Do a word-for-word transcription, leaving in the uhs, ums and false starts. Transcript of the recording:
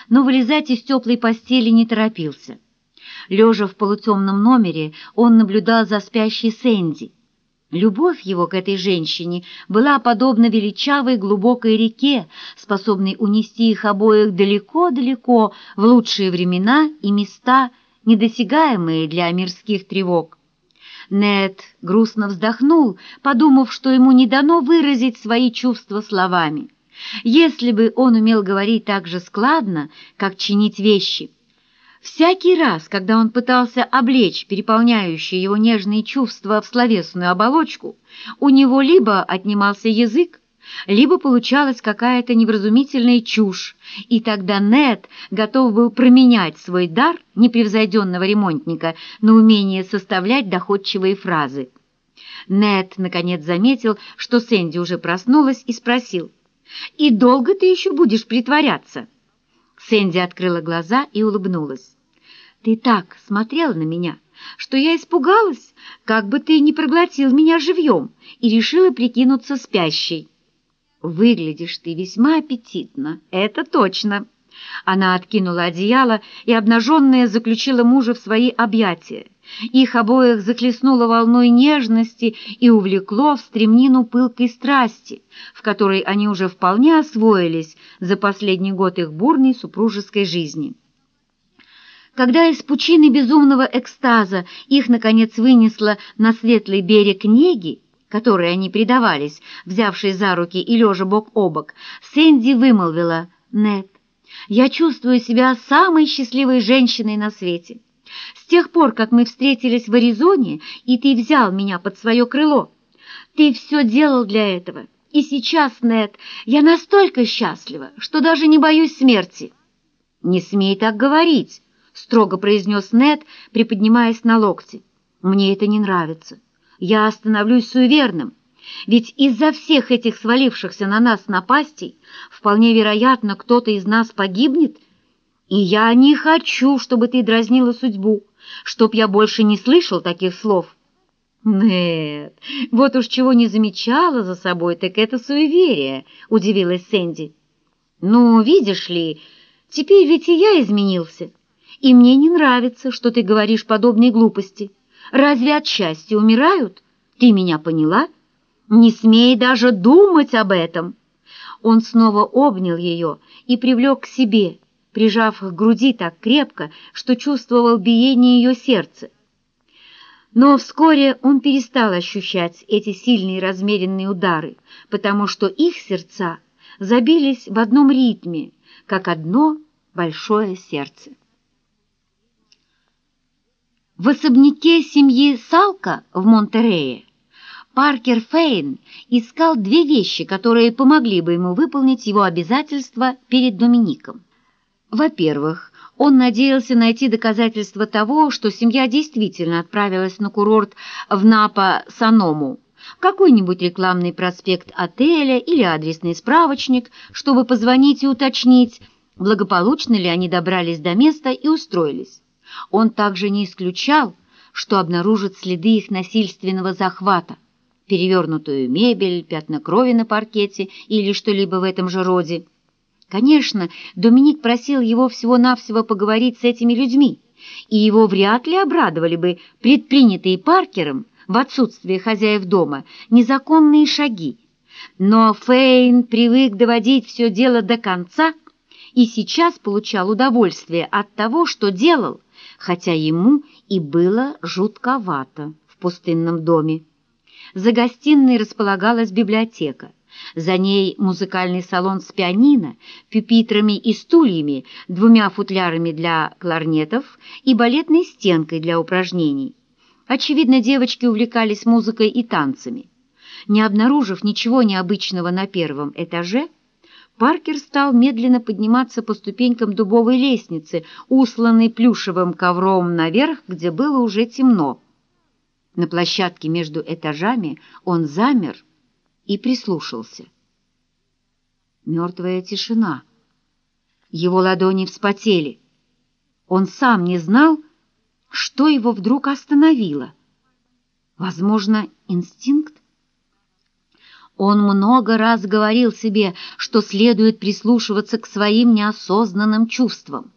но вылезать из теплой постели не торопился. Лежа в полутемном номере, он наблюдал за спящей Сэнди. Любовь его к этой женщине была подобна величавой глубокой реке, способной унести их обоих далеко-далеко в лучшие времена и места, недосягаемые для мирских тревог. Нед грустно вздохнул, подумав, что ему не дано выразить свои чувства словами. Если бы он умел говорить так же складно, как чинить вещи. Всякий раз, когда он пытался облечь переполняющие его нежные чувства в словесную оболочку, у него либо отнимался язык, либо получалась какая-то невразумительная чушь, и тогда Нед готов был променять свой дар непревзойденного ремонтника на умение составлять доходчивые фразы. Нед, наконец, заметил, что Сэнди уже проснулась, и спросил: «И долго ты еще будешь притворяться?» Сэнди открыла глаза и улыбнулась. «Ты так смотрел на меня, что я испугалась, как бы ты не проглотил меня живьем, и решила прикинуться спящей». «Выглядишь ты весьма аппетитно, это точно». Она откинула одеяло и, обнаженная, заключила мужа в свои объятия. Их обоих захлестнуло волной нежности и увлекло в стремнину пылкой страсти, в которой они уже вполне освоились за последний год их бурной супружеской жизни. Когда из пучины безумного экстаза их, наконец, вынесло на светлый берег Неги, которой они предавались, взявшись за руки и лежа бок о бок, Сэнди вымолвила: «Нед, я чувствую себя самой счастливой женщиной на свете. С тех пор, как мы встретились в Аризоне, и ты взял меня под свое крыло, ты все делал для этого. И сейчас, Нед, я настолько счастлива, что даже не боюсь смерти». «Не смей так говорить», — строго произнес Нед, приподнимаясь на локте. «Мне это не нравится. Я становлюсь суеверным. Ведь из-за всех этих свалившихся на нас напастей вполне вероятно, кто-то из нас погибнет. И я не хочу, чтобы ты дразнила судьбу, чтоб я больше не слышал таких слов». «Нет, вот уж чего не замечала за собой, так это суеверие», — удивилась Сэнди. «Ну, видишь ли, теперь ведь и я изменился, и мне не нравится, что ты говоришь подобные глупости. Разве от счастья умирают? Ты меня поняла? Не смей даже думать об этом». Он снова обнял ее и привлек к себе, прижав к груди так крепко, что чувствовал биение ее сердца. Но вскоре он перестал ощущать эти сильные размеренные удары, потому что их сердца забились в одном ритме, как одно большое сердце. В особняке семьи Салка в Монтерее Паркер Фейн искал две вещи, которые помогли бы ему выполнить его обязательства перед Домиником. Во-первых, он надеялся найти доказательства того, что семья действительно отправилась на курорт в Напа-Саному, какой-нибудь рекламный проспект отеля или адресный справочник, чтобы позвонить и уточнить, благополучно ли они добрались до места и устроились. Он также не исключал, что обнаружит следы их насильственного захвата, перевернутую мебель, пятна крови на паркете или что-либо в этом же роде. Конечно, Доминик просил его всего-навсего поговорить с этими людьми, и его вряд ли обрадовали бы предпринятые Паркером в отсутствие хозяев дома незаконные шаги. Но Фейн привык доводить все дело до конца и сейчас получал удовольствие от того, что делал, хотя ему и было жутковато в пустынном доме. За гостиной располагалась библиотека. За ней музыкальный салон с пианино, пюпитрами и стульями, двумя футлярами для кларнетов и балетной стенкой для упражнений. Очевидно, девочки увлекались музыкой и танцами. Не обнаружив ничего необычного на первом этаже, Паркер стал медленно подниматься по ступенькам дубовой лестницы, усланной плюшевым ковром наверх, где было уже темно. На площадке между этажами он замер и прислушался. Мертвая тишина. Его ладони вспотели. Он сам не знал, что его вдруг остановило. Возможно, инстинкт? Он много раз говорил себе, что следует прислушиваться к своим неосознанным чувствам.